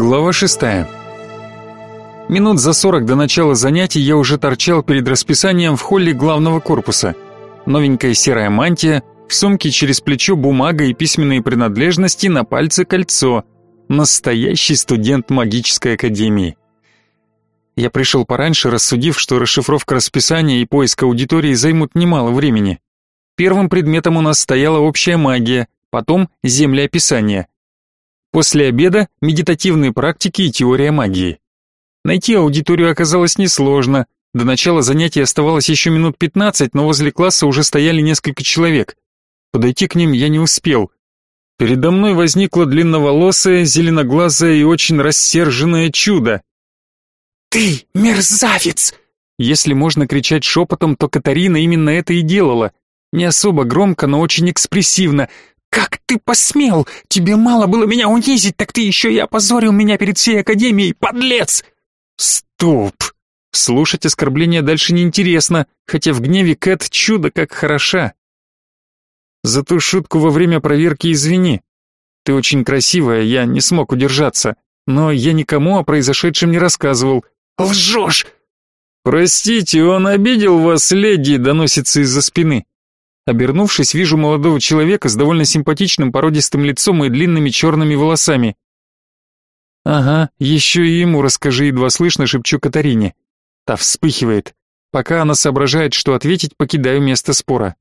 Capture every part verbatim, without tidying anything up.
Глава шестая. Минут за сорок до начала занятий я уже торчал перед расписанием в холле главного корпуса. Новенькая серая мантия, в сумке через плечо бумага и письменные принадлежности, на пальце кольцо. Настоящий студент магической академии. Я пришел пораньше, рассудив, что расшифровка расписания и поиск аудитории займут немало времени. Первым предметом у нас стояла общая магия, потом землеописание. После обеда медитативные практики и теория магии. Найти аудиторию оказалось несложно. До начала занятий оставалось еще минут пятнадцать, но возле класса уже стояли несколько человек. Подойти к ним я не успел. Передо мной возникло длинноволосое, зеленоглазое и очень рассерженное чудо. «Ты мерзавец!» Если можно кричать шепотом, то Катарина именно это и делала. Не особо громко, но очень экспрессивно. «Как ты посмел? Тебе мало было меня унизить, так ты еще и опозорил меня перед всей академией, подлец!» Стоп! Слушать оскорбления дальше неинтересно, хотя в гневе Кэт чудо как хороша. За ту шутку во время проверки извини. Ты очень красивая, я не смог удержаться, но я никому о произошедшем не рассказывал. Лжешь! Простите, он обидел вас, леди, доносится из-за спины. Обернувшись, вижу молодого человека с довольно симпатичным породистым лицом и длинными черными волосами. «Ага, еще и ему расскажи», — едва слышно шепчу Катарине. Та вспыхивает. Пока она соображает, что ответить, покидаю место спора.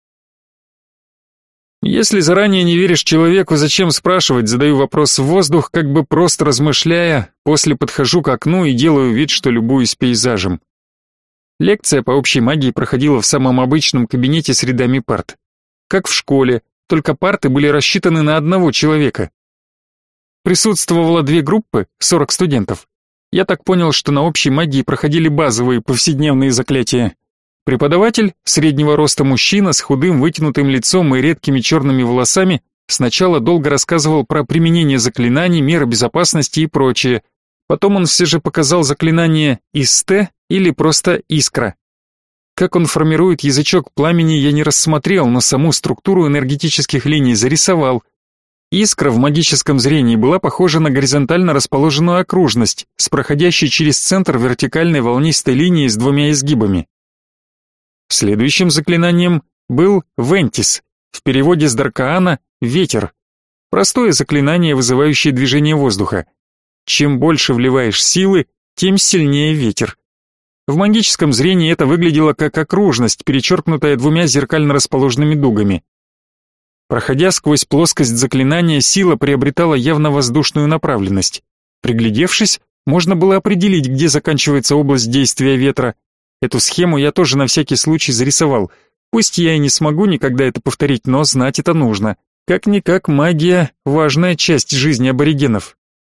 Если заранее не веришь человеку, зачем спрашивать? Задаю вопрос в воздух, как бы просто размышляя, после подхожу к окну и делаю вид, что любуюсь пейзажем. Лекция по общей магии проходила в самом обычном кабинете с рядами парт. Как в школе, только парты были рассчитаны на одного человека. Присутствовало две группы, сорок студентов. Я так понял, что на общей магии проходили базовые повседневные заклятия. Преподаватель, среднего роста мужчина с худым вытянутым лицом и редкими черными волосами, сначала долго рассказывал про применение заклинаний, меры безопасности и прочее. Потом он все же показал заклинание «Исте» или просто «Искра». Как он формирует язычок пламени, я не рассмотрел, но саму структуру энергетических линий зарисовал. Искра в магическом зрении была похожа на горизонтально расположенную окружность с проходящей через центр вертикальной волнистой линией с двумя изгибами. Следующим заклинанием был «Вентис», в переводе с Даркаана «Ветер». Простое заклинание, вызывающее движение воздуха. Чем больше вливаешь силы, тем сильнее ветер. В магическом зрении это выглядело как окружность, перечеркнутая двумя зеркально расположенными дугами. Проходя сквозь плоскость заклинания, сила приобретала явно воздушную направленность. Приглядевшись, можно было определить, где заканчивается область действия ветра. Эту схему я тоже на всякий случай зарисовал. Пусть я и не смогу никогда это повторить, но знать это нужно. Как-никак магия — важная часть жизни аборигенов.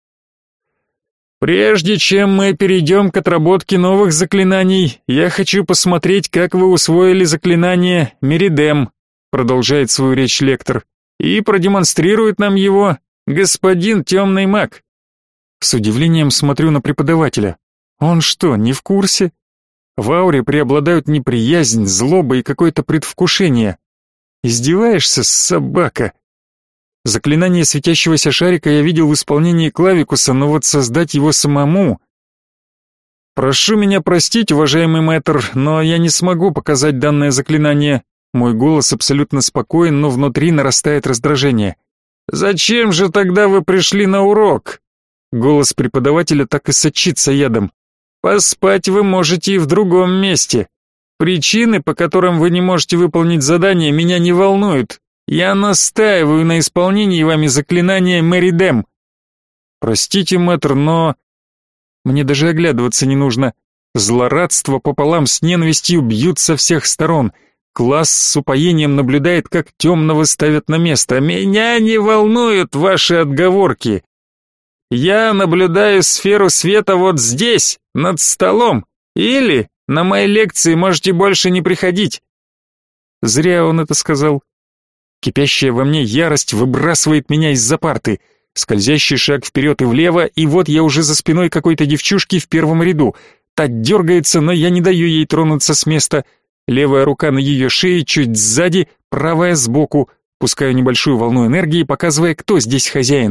Прежде чем мы перейдем к отработке новых заклинаний, я хочу посмотреть, как вы усвоили заклинание «Меридем», продолжает свою речь лектор, и продемонстрирует нам его господин темный маг. С удивлением смотрю на преподавателя. Он что, не в курсе? В ауре преобладают неприязнь, злоба и какое-то предвкушение. Издеваешься, собака? Заклинание светящегося шарика я видел в исполнении Клавикуса, но вот создать его самому... Прошу меня простить, уважаемый мэтр, но я не смогу показать данное заклинание. Мой голос абсолютно спокоен, но внутри нарастает раздражение. Зачем же тогда вы пришли на урок? Голос преподавателя так и сочится ядом. Поспать вы можете и в другом месте. Причины, по которым вы не можете выполнить задание, меня не волнуют. Я настаиваю на исполнении вами заклинания Меридем. Простите, мэтр, но... Мне даже оглядываться не нужно. Злорадство пополам с ненавистью бьют со всех сторон. Класс с упоением наблюдает, как темного ставят на место. Меня не волнуют ваши отговорки. Я наблюдаю сферу света вот здесь, над столом. Или на мои лекции можете больше не приходить. Зря он это сказал. Кипящая во мне ярость выбрасывает меня из-за парты. Скользящий шаг вперед и влево, и вот я уже за спиной какой-то девчушки в первом ряду. Та дергается, но я не даю ей тронуться с места. Левая рука на ее шее, чуть сзади, правая сбоку. Пускаю небольшую волну энергии, показывая, кто здесь хозяин.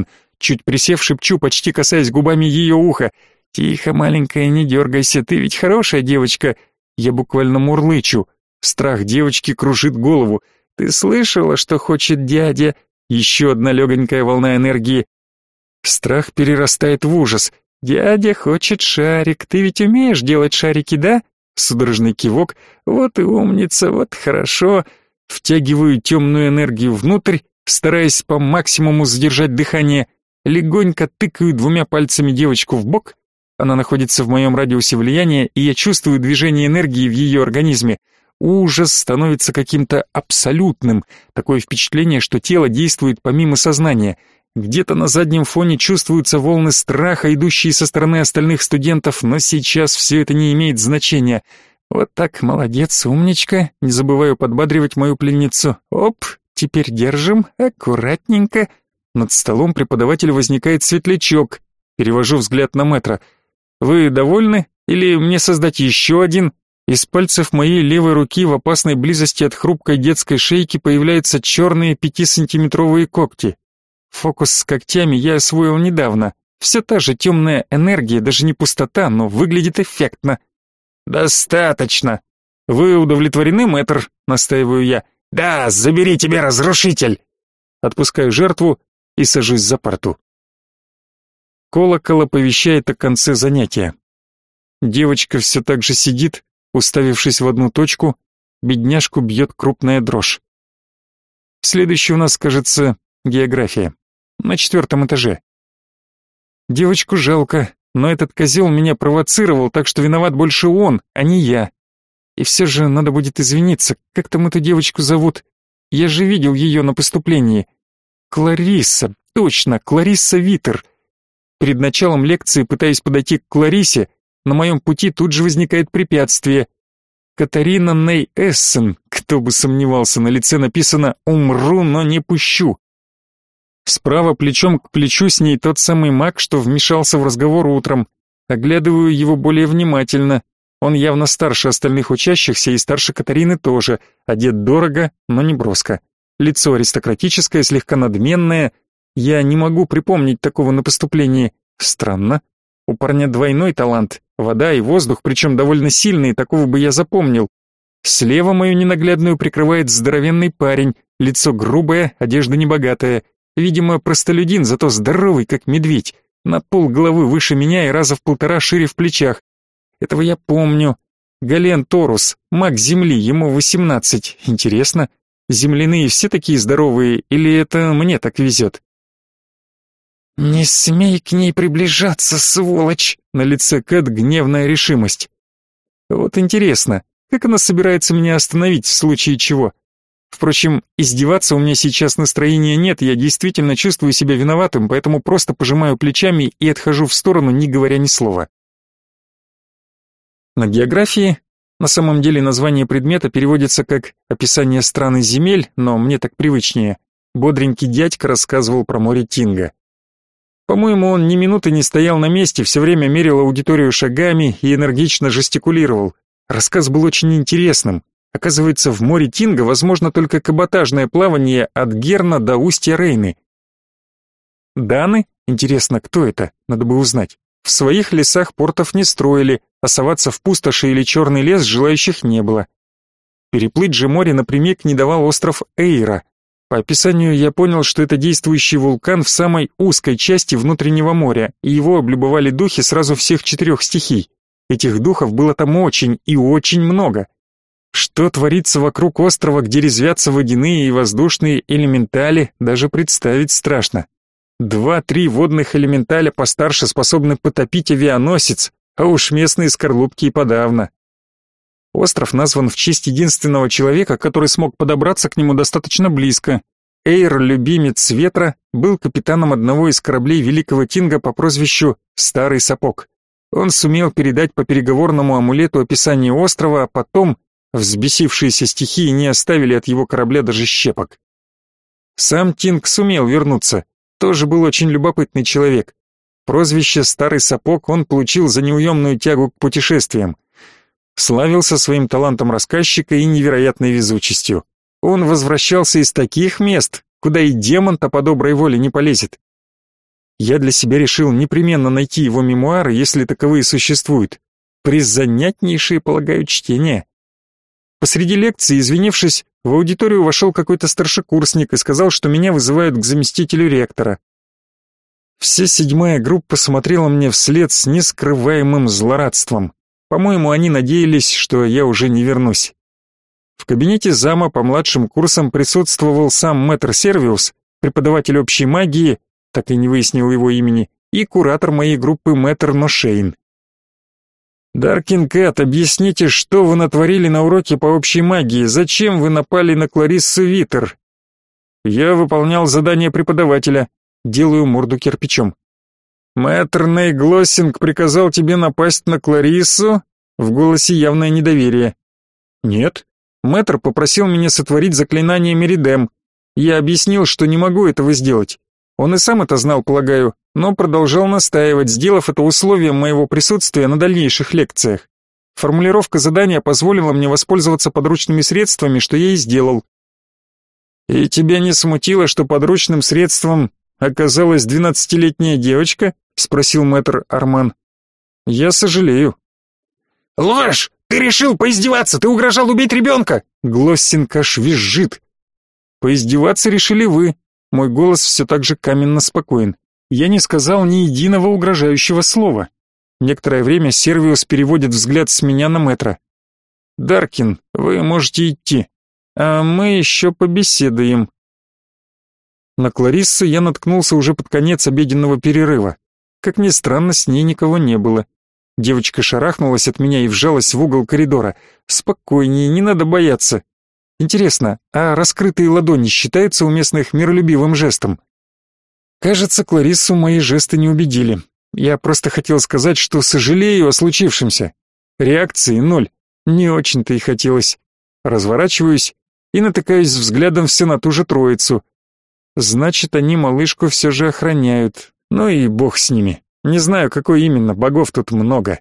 Чуть присев, шепчу, почти касаясь губами ее уха. «Тихо, маленькая, не дергайся, ты ведь хорошая девочка». Я буквально мурлычу. Страх девочки кружит голову. «Ты слышала, что хочет дядя?» Еще одна легонькая волна энергии. Страх перерастает в ужас. «Дядя хочет шарик, ты ведь умеешь делать шарики, да?» Судорожный кивок. «Вот и умница, вот хорошо». Втягиваю темную энергию внутрь, стараясь по максимуму задержать дыхание. Легонько тыкаю двумя пальцами девочку в бок. Она находится в моем радиусе влияния, и я чувствую движение энергии в ее организме. Ужас становится каким-то абсолютным. Такое впечатление, что тело действует помимо сознания. Где-то на заднем фоне чувствуются волны страха, идущие со стороны остальных студентов, но сейчас все это не имеет значения. Вот так, молодец, умничка. Не забываю подбадривать мою пленницу. Оп, теперь держим, аккуратненько. Над столом преподавателя возникает светлячок. Перевожу взгляд на мэтра. Вы довольны? Или мне создать еще один? Из пальцев моей левой руки в опасной близости от хрупкой детской шейки появляются черные пятисантиметровые когти. Фокус с когтями я освоил недавно. Все та же темная энергия, даже не пустота, но выглядит эффектно. «Достаточно!» «Вы удовлетворены, мэтр?» — настаиваю я. «Да, забери тебе разрушитель!» Отпускаю жертву и сажусь за парту. Колокол оповещает о конце занятия. Девочка все так же сидит, уставившись в одну точку, бедняжку бьет крупная дрожь. Следующий у нас, кажется, география. На четвертом этаже. Девочку жалко, но этот козел меня провоцировал, так что виноват больше он, а не я. И все же надо будет извиниться, как там эту девочку зовут? Я же видел ее на поступлении. Кларисса, точно, Кларисса Витер. Перед началом лекции пытаюсь подойти к Кларисе, на моем пути тут же возникает препятствие. Катарина Ней Эссен, кто бы сомневался, на лице написано «Умру, но не пущу». Справа плечом к плечу с ней тот самый маг, что вмешался в разговор утром. Оглядываю его более внимательно. Он явно старше остальных учащихся и старше Катарины тоже, одет дорого, но не броско. Лицо аристократическое, слегка надменное. Я не могу припомнить такого на поступлении. Странно. У парня двойной талант. Вода и воздух, причем довольно сильные, такого бы я запомнил. Слева мою ненаглядную прикрывает здоровенный парень. Лицо грубое, одежда небогатая. Видимо, простолюдин, зато здоровый, как медведь. На пол головы выше меня и раза в полтора шире в плечах. Этого я помню. Гален Торус, маг земли, ему восемнадцать. Интересно, земляные все такие здоровые, или это мне так везет? «Не смей к ней приближаться, сволочь!» На лице Кэт гневная решимость. Вот интересно, как она собирается меня остановить в случае чего? Впрочем, издеваться у меня сейчас настроения нет, я действительно чувствую себя виноватым, поэтому просто пожимаю плечами и отхожу в сторону, не говоря ни слова. На географии, на самом деле название предмета переводится как «описание стран и земель», но мне так привычнее. Бодренький дядька рассказывал про море Тинга. По-моему, он ни минуты не стоял на месте, все время мерил аудиторию шагами и энергично жестикулировал. Рассказ был очень интересным. Оказывается, в море Тинга возможно только каботажное плавание от Герна до устья Рейны. Даны? Интересно, кто это? Надо бы узнать. В своих лесах портов не строили, а соваться в пустоши или черный лес желающих не было. Переплыть же море напрямик не давал остров Эйра. По описанию я понял, что это действующий вулкан в самой узкой части внутреннего моря, и его облюбовали духи сразу всех четырех стихий. Этих духов было там очень и очень много. Что творится вокруг острова, где резвятся водяные и воздушные элементали, даже представить страшно. Два-три водных элементаля постарше способны потопить авианосец, а уж местные скорлупки и подавно. Остров назван в честь единственного человека, который смог подобраться к нему достаточно близко. Эйр, любимец ветра, был капитаном одного из кораблей Великого Тинга по прозвищу Старый Сапог. Он сумел передать по переговорному амулету описание острова, а потом взбесившиеся стихии не оставили от его корабля даже щепок. Сам Тинг сумел вернуться, тоже был очень любопытный человек. Прозвище «Старый Сапог» он получил за неуемную тягу к путешествиям. Славился своим талантом рассказчика и невероятной везучестью. Он возвращался из таких мест, куда и демон-то по доброй воле не полезет. Я для себя решил непременно найти его мемуары, если таковые существуют. Призанятнейшее, полагаю, чтение. Посреди лекции, извинившись, в аудиторию вошел какой-то старшекурсник и сказал, что меня вызывают к заместителю ректора. Вся седьмая группа смотрела мне вслед с нескрываемым злорадством. По-моему, они надеялись, что я уже не вернусь. В кабинете зама по младшим курсам присутствовал сам мэтр Сервиус, преподаватель общей магии, так и не выяснил его имени, и куратор моей группы мэтр Ношейн. «Даркин Кэт, объясните, что вы натворили на уроке по общей магии? Зачем вы напали на Клариссу Витер?» «Я выполнял задание преподавателя. Делаю морду кирпичом». «Мэтр Нейглоссинг приказал тебе напасть на Клариссу?» В голосе явное недоверие. «Нет. Мэтр попросил меня сотворить заклинание Меридем. Я объяснил, что не могу этого сделать. Он и сам это знал, полагаю, но продолжал настаивать, сделав это условием моего присутствия на дальнейших лекциях. Формулировка задания позволила мне воспользоваться подручными средствами, что я и сделал». «И тебя не смутило, что подручным средством оказалась двенадцатилетняя девочка?» — спросил мэтр Арман. «Я сожалею». «Ложь! Ты решил поиздеваться! Ты угрожал убить ребенка!» Глоссинг аж визжит. «Поиздеваться решили вы». Мой голос все так же каменно спокоен. Я не сказал ни единого угрожающего слова. Некоторое время Сервиус переводит взгляд с меня на мэтра. «Даркин, вы можете идти, а мы еще побеседуем». На Клариссу я наткнулся уже под конец обеденного перерыва. Как ни странно, с ней никого не было. Девочка шарахнулась от меня и вжалась в угол коридора. «Спокойнее, не надо бояться». Интересно, а раскрытые ладони считаются у местных миролюбивым жестом? Кажется, Клариссу мои жесты не убедили. Я просто хотел сказать, что сожалею о случившемся. Реакции ноль. Не очень-то и хотелось. Разворачиваюсь и натыкаюсь взглядом все на ту же троицу. Значит, они малышку все же охраняют. Ну и бог с ними. Не знаю, какой именно, богов тут много.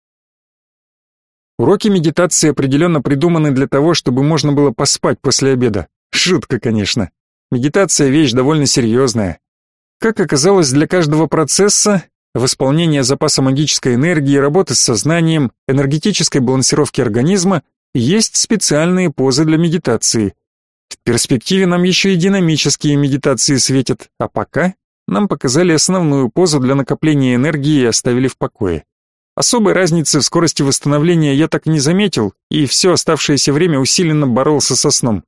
Уроки медитации определенно придуманы для того, чтобы можно было поспать после обеда. Шутка, конечно. Медитация — вещь довольно серьезная. Как оказалось, для каждого процесса — восполнения запаса магической энергии, работы с сознанием, энергетической балансировки организма — есть специальные позы для медитации. В перспективе нам еще и динамические медитации светят, а пока нам показали основную позу для накопления энергии и оставили в покое. Особой разницы в скорости восстановления я так и не заметил, и все оставшееся время усиленно боролся со сном.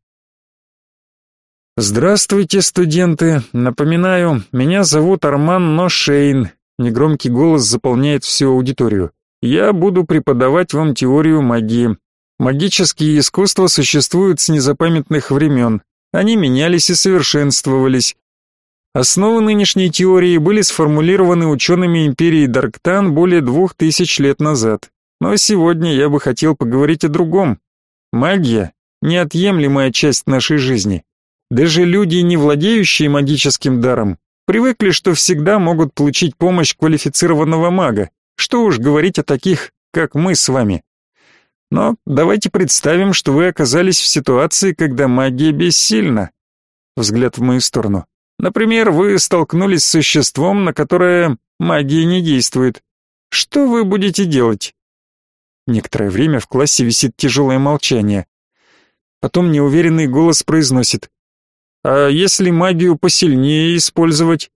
«Здравствуйте, студенты. Напоминаю, меня зовут Арман Ношейн». Негромкий голос заполняет всю аудиторию. «Я буду преподавать вам теорию магии. Магические искусства существуют с незапамятных времен. Они менялись и совершенствовались. Основы нынешней теории были сформулированы учеными империи Дарктан более двух тысяч лет назад. Но сегодня я бы хотел поговорить о другом. Магия — неотъемлемая часть нашей жизни. Даже люди, не владеющие магическим даром, привыкли, что всегда могут получить помощь квалифицированного мага. Что уж говорить о таких, как мы с вами. Но давайте представим, что вы оказались в ситуации, когда магия бессильна». Взгляд в мою сторону. Например, вы столкнулись с существом, на которое магия не действует. Что вы будете делать? Некоторое время в классе висит тяжелое молчание. Потом неуверенный голос произносит: «А если магию посильнее использовать?»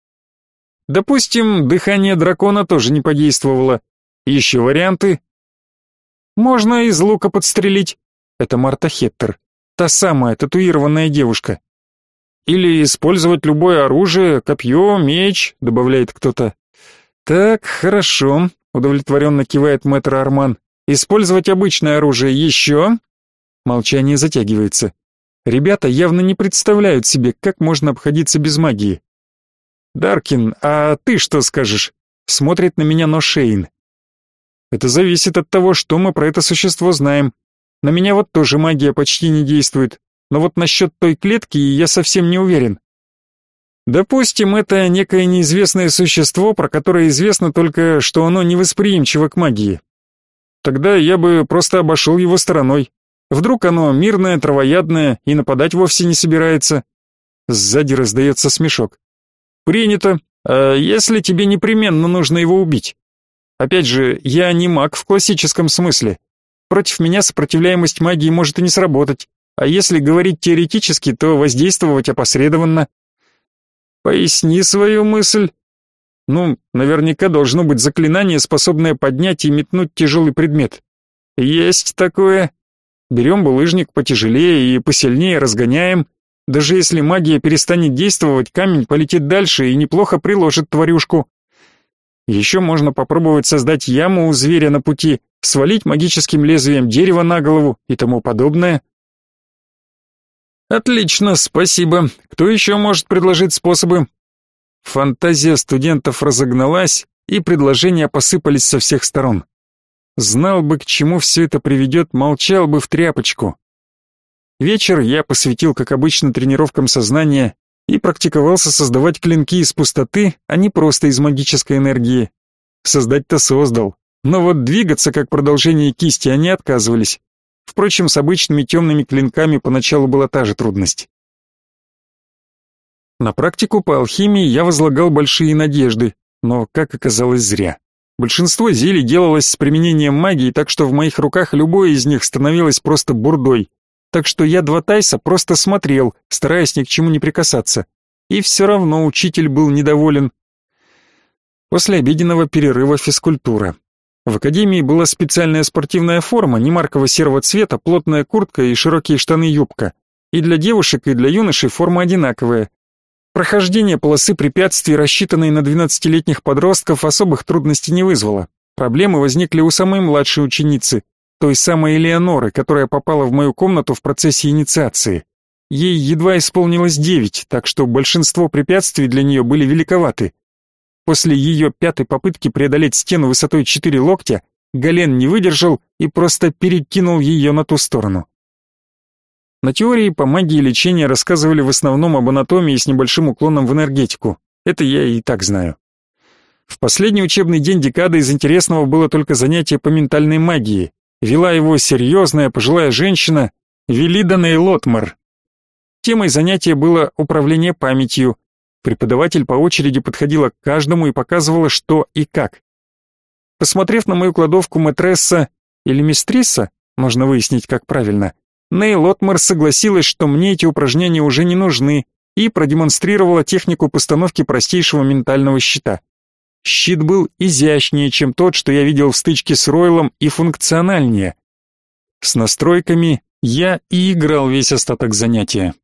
Допустим, дыхание дракона тоже не подействовало. Еще варианты? Можно из лука подстрелить. Это Марта Хеттер, та самая татуированная девушка. Или использовать любое оружие, копье, меч, добавляет кто-то. Так, хорошо, удовлетворенно кивает мэтр Арман. Использовать обычное оружие еще? Молчание затягивается. Ребята явно не представляют себе, как можно обходиться без магии. «Даркин, а ты что скажешь?» Смотрит на меня Ношейн. «Это зависит от того, что мы про это существо знаем. На меня вот тоже магия почти не действует. Но вот насчет той клетки я совсем не уверен. Допустим, это некое неизвестное существо, про которое известно только, что оно невосприимчиво к магии. Тогда я бы просто обошел его стороной. Вдруг оно мирное, травоядное и нападать вовсе не собирается». Сзади раздается смешок. «Принято. А если тебе непременно нужно его убить? Опять же, я не маг в классическом смысле. Против меня сопротивляемость магии может и не сработать. А если говорить теоретически, то воздействовать опосредованно. Поясни свою мысль. Ну, наверняка должно быть заклинание, способное поднять и метнуть тяжелый предмет. Есть такое. Берем булыжник потяжелее и посильнее разгоняем. Даже если магия перестанет действовать, камень полетит дальше и неплохо приложит тварюшку. Еще можно попробовать создать яму у зверя на пути, свалить магическим лезвием дерево на голову и тому подобное. Отлично, спасибо. Кто еще может предложить способы? Фантазия студентов разогналась, и предложения посыпались со всех сторон. Знал бы, к чему все это приведет, молчал бы в тряпочку. Вечер я посвятил, как обычно, тренировкам сознания и практиковался создавать клинки из пустоты, а не просто из магической энергии. Создать-то создал, но вот двигаться как продолжение кисти они отказывались. Впрочем, с обычными темными клинками поначалу была та же трудность. На практику по алхимии я возлагал большие надежды, но, как оказалось, зря. Большинство зелий делалось с применением магии, так что в моих руках любое из них становилось просто бурдой. Так что я два тайса просто смотрел, стараясь ни к чему не прикасаться. И все равно учитель был недоволен. После обеденного перерыва физкультура. В академии была специальная спортивная форма, немаркового серого цвета, плотная куртка и широкие штаны-юбка. И для девушек, и для юношей форма одинаковая. Прохождение полосы препятствий, рассчитанной на двенадцатилетних подростков, особых трудностей не вызвало. Проблемы возникли у самой младшей ученицы, той самой Элеоноры, которая попала в мою комнату в процессе инициации. Ей едва исполнилось девять, так что большинство препятствий для нее были великоваты. После ее пятой попытки преодолеть стену высотой четыре локтя, Гален не выдержал и просто перекинул ее на ту сторону. На теории по магии лечения рассказывали в основном об анатомии с небольшим уклоном в энергетику. Это я и так знаю. В последний учебный день декады из интересного было только занятие по ментальной магии. Вела его серьезная пожилая женщина Велида Нейлотмар. Темой занятия было управление памятью. Преподаватель по очереди подходила к каждому и показывала, что и как. Посмотрев на мою кладовку мэтресса или мистрисса, можно выяснить, как правильно, Нейлотмар согласилась, что мне эти упражнения уже не нужны, и продемонстрировала технику постановки простейшего ментального щита. Щит был изящнее, чем тот, что я видел в стычке с Ройлом, и функциональнее. С настройками я и играл весь остаток занятия.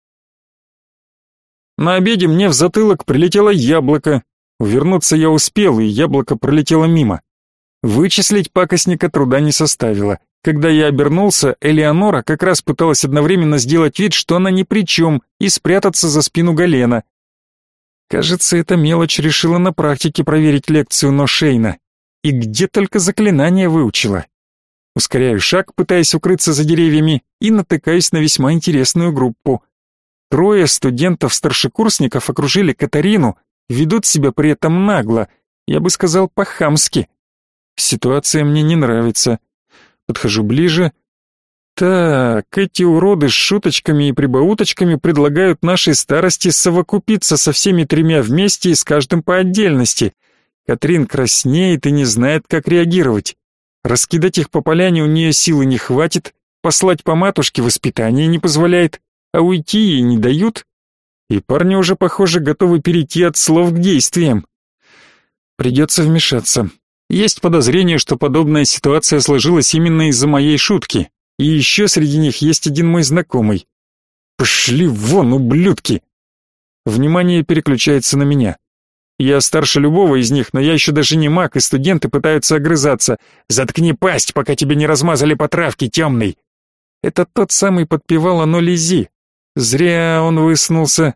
На обеде мне в затылок прилетело яблоко. Увернуться я успел, и яблоко пролетело мимо. Вычислить пакостника труда не составило. Когда я обернулся, Элеонора как раз пыталась одновременно сделать вид, что она ни при чем, и спрятаться за спину Галена. Кажется, эта мелочь решила на практике проверить лекцию Ношейна. И где только заклинания выучила. Ускоряю шаг, пытаясь укрыться за деревьями, и натыкаюсь на весьма интересную группу. Трое студентов-старшекурсников окружили Катарину, ведут себя при этом нагло, я бы сказал, по-хамски. Ситуация мне не нравится. Подхожу ближе. Так, эти уроды с шуточками и прибауточками предлагают нашей старости совокупиться со всеми тремя вместе и с каждым по отдельности. Катрин краснеет и не знает, как реагировать. Раскидать их по поляне у нее силы не хватит, послать по матушке воспитание не позволяет, а уйти ей не дают. И парни уже, похоже, готовы перейти от слов к действиям. Придется вмешаться. Есть подозрение, что подобная ситуация сложилась именно из-за моей шутки. И еще среди них есть один мой знакомый. Пошли вон, ублюдки! Внимание переключается на меня. Я старше любого из них, но я еще даже не маг, и студенты пытаются огрызаться. «Заткни пасть, пока тебя не размазали по травке, темный!» Это тот самый подпевал оно Лизи. Зря он высунулся.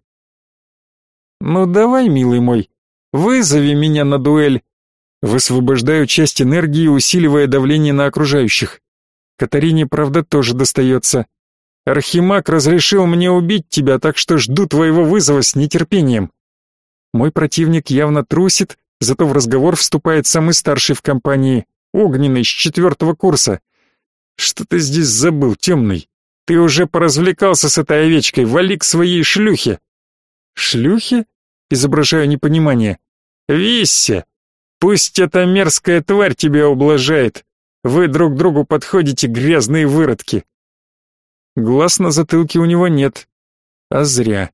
«Ну давай, милый мой, вызови меня на дуэль!» Высвобождаю часть энергии, усиливая давление на окружающих. Катарине, правда, тоже достается. Архимаг разрешил мне убить тебя, так что жду твоего вызова с нетерпением. Мой противник явно трусит, зато в разговор вступает самый старший в компании, Огненный, с четвертого курса. Что ты здесь забыл, темный? Ты уже поразвлекался с этой овечкой, вали к своей шлюхе. Шлюхе? изображаю непонимание. «Висся! Пусть эта мерзкая тварь тебя ублажает. Вы друг другу подходите, грязные выродки». Глаз на затылке у него нет. А зря.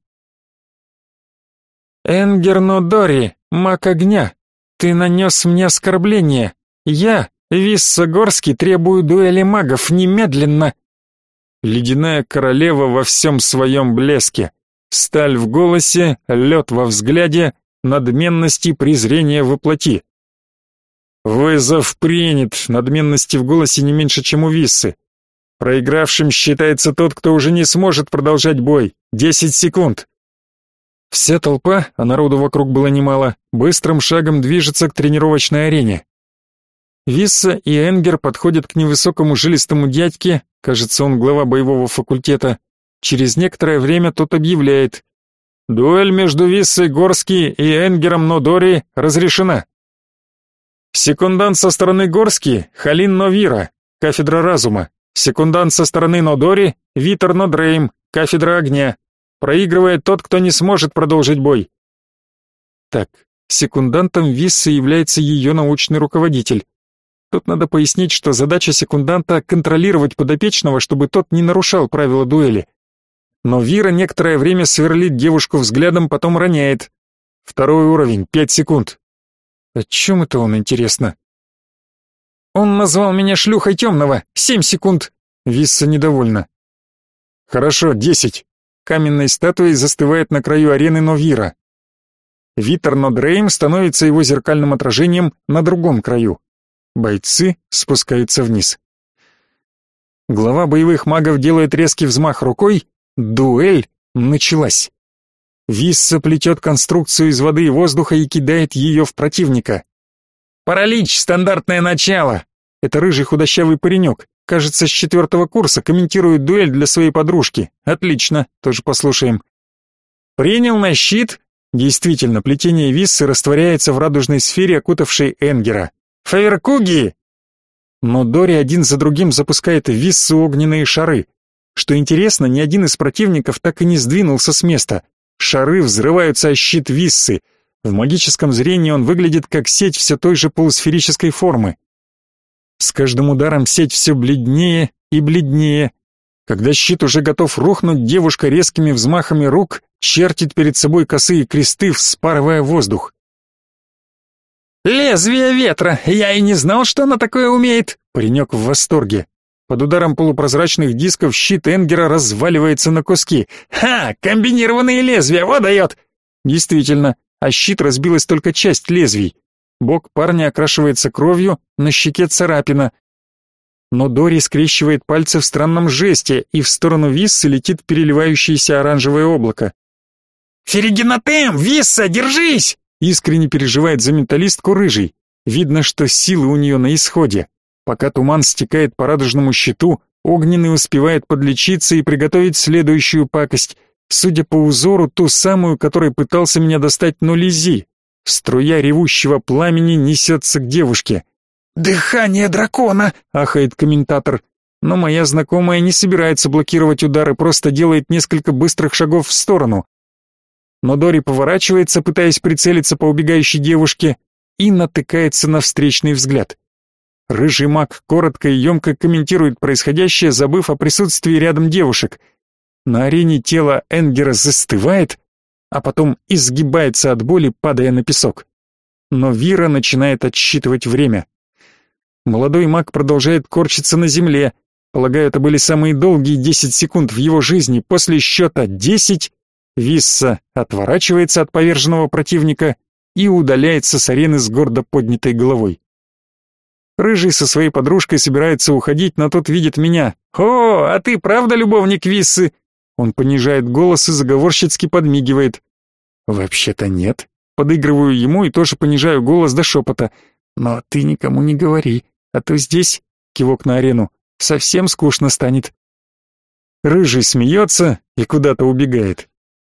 «Энгер Нодори, маг огня, ты нанес мне оскорбление. Я, Висса Горский, требую дуэли магов немедленно». Ледяная королева во всем своем блеске. Сталь в голосе, лед во взгляде, надменность и презрение воплоти. «Вызов принят», надменности в голосе не меньше, чем у Виссы. Проигравшим считается тот, кто уже не сможет продолжать бой. Десять секунд. Вся толпа, а народу вокруг было немало, быстрым шагом движется к тренировочной арене. Висса и Энгер подходят к невысокому жилистому дядьке, кажется, он глава боевого факультета. Через некоторое время тот объявляет: «Дуэль между Виссой Горский и Энгером Нодори разрешена». Секундант со стороны Горский — Халин Новира, кафедра разума. Секундант со стороны Нодори — Витер Нодрейм, кафедра огня. Проигрывает тот, кто не сможет продолжить бой. Так, секундантом Виссы является ее научный руководитель. Тут надо пояснить, что задача секунданта — контролировать подопечного, чтобы тот не нарушал правила дуэли. Но Вира некоторое время сверлит девушку взглядом, потом роняет. Второй уровень, пять секунд. О чем это он, интересно? «Он назвал меня шлюхой темного. Семь секунд!» Висса недовольна. «Хорошо, десять!» Каменной статуей застывает на краю арены Новира. Витер Нодрейм становится его зеркальным отражением на другом краю. Бойцы спускаются вниз. Глава боевых магов делает резкий взмах рукой. Дуэль началась. Висса плетет конструкцию из воды и воздуха и кидает ее в противника. «Паралич, стандартное начало!» Это рыжий худощавый паренек, кажется, с четвертого курса, комментирует дуэль для своей подружки. Отлично, тоже послушаем. «Принял на щит». Действительно, плетение Виссы растворяется в радужной сфере, окутавшей Энгера. «Фаверкуги!» Но Дори один за другим запускает в Виссу огненные шары. Что интересно, ни один из противников так и не сдвинулся с места. Шары взрываются о щит Виссы. В магическом зрении он выглядит как сеть все той же полусферической формы. С каждым ударом сеть все бледнее и бледнее. Когда щит уже готов рухнуть, девушка резкими взмахами рук чертит перед собой косые кресты, вспарывая воздух. «Лезвие ветра! Я и не знал, что она такое умеет!» Паренек в восторге. Под ударом полупрозрачных дисков щит Энгера разваливается на куски. «Ха! Комбинированные лезвия! Вот дает!» Действительно, а щит разбилась только часть лезвий. Бок парня окрашивается кровью, на щеке царапина. Но Дори скрещивает пальцы в странном жесте, и в сторону Виссы летит переливающееся оранжевое облако. «Феригенотем! Висса, держись!» Искренне переживает за менталистку рыжий. Видно, что силы у нее на исходе. Пока туман стекает по радужному щиту, огненный успевает подлечиться и приготовить следующую пакость. Судя по узору, ту самую, которой пытался меня достать Нолизи. Струя ревущего пламени несется к девушке. «Дыхание дракона!» — ахает комментатор. Но моя знакомая не собирается блокировать удары, просто делает несколько быстрых шагов в сторону. Но Дори поворачивается, пытаясь прицелиться по убегающей девушке, и натыкается на встречный взгляд. Рыжий маг коротко и емко комментирует происходящее, забыв о присутствии рядом девушек. На арене тело Энгера застывает, а потом изгибается от боли, падая на песок. Но Вира начинает отсчитывать время. Молодой маг продолжает корчиться на земле. Полагаю, это были самые долгие десять секунд в его жизни. После счета десять Висса отворачивается от поверженного противника и удаляется с арены с гордо поднятой головой. Рыжий со своей подружкой собирается уходить, но тот видит меня. «О, а ты правда любовник Виссы?» Он понижает голос и заговорщицки подмигивает. «Вообще-то нет». Подыгрываю ему и тоже понижаю голос до шепота. «Но ты никому не говори, а то здесь...» Кивок на арену. «Совсем скучно станет». Рыжий смеется и куда-то убегает.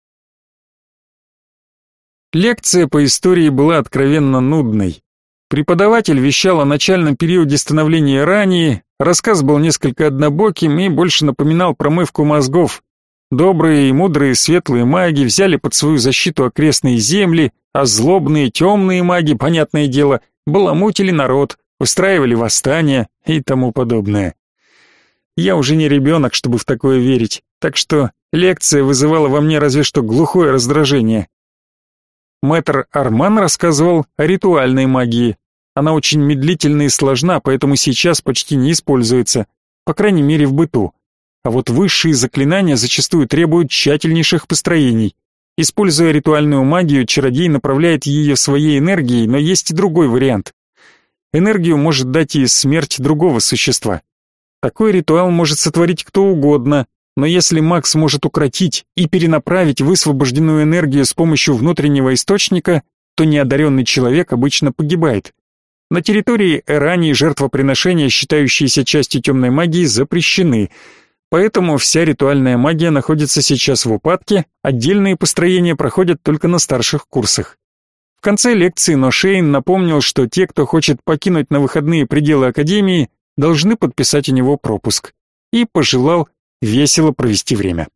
Лекция по истории была откровенно нудной. Преподаватель вещал о начальном периоде становления Ирании, рассказ был несколько однобоким и больше напоминал промывку мозгов. Добрые и мудрые светлые маги взяли под свою защиту окрестные земли, а злобные темные маги, понятное дело, баламутили народ, устраивали восстания и тому подобное. Я уже не ребенок, чтобы в такое верить, так что лекция вызывала во мне разве что глухое раздражение. Мэтр Арман рассказывал о ритуальной магии. Она очень медлительна и сложна, поэтому сейчас почти не используется, по крайней мере в быту. А вот высшие заклинания зачастую требуют тщательнейших построений. Используя ритуальную магию, чародей направляет ее своей энергией, но есть и другой вариант. Энергию может дать и смерть другого существа. Такой ритуал может сотворить кто угодно, но если маг сможет укротить и перенаправить высвобожденную энергию с помощью внутреннего источника, то неодаренный человек обычно погибает. На территории Эрании жертвоприношения, считающиеся частью темной магии, запрещены, поэтому вся ритуальная магия находится сейчас в упадке, отдельные построения проходят только на старших курсах. В конце лекции Ношейн напомнил, что те, кто хочет покинуть на выходные пределы Академии, должны подписать у него пропуск, и пожелал весело провести время.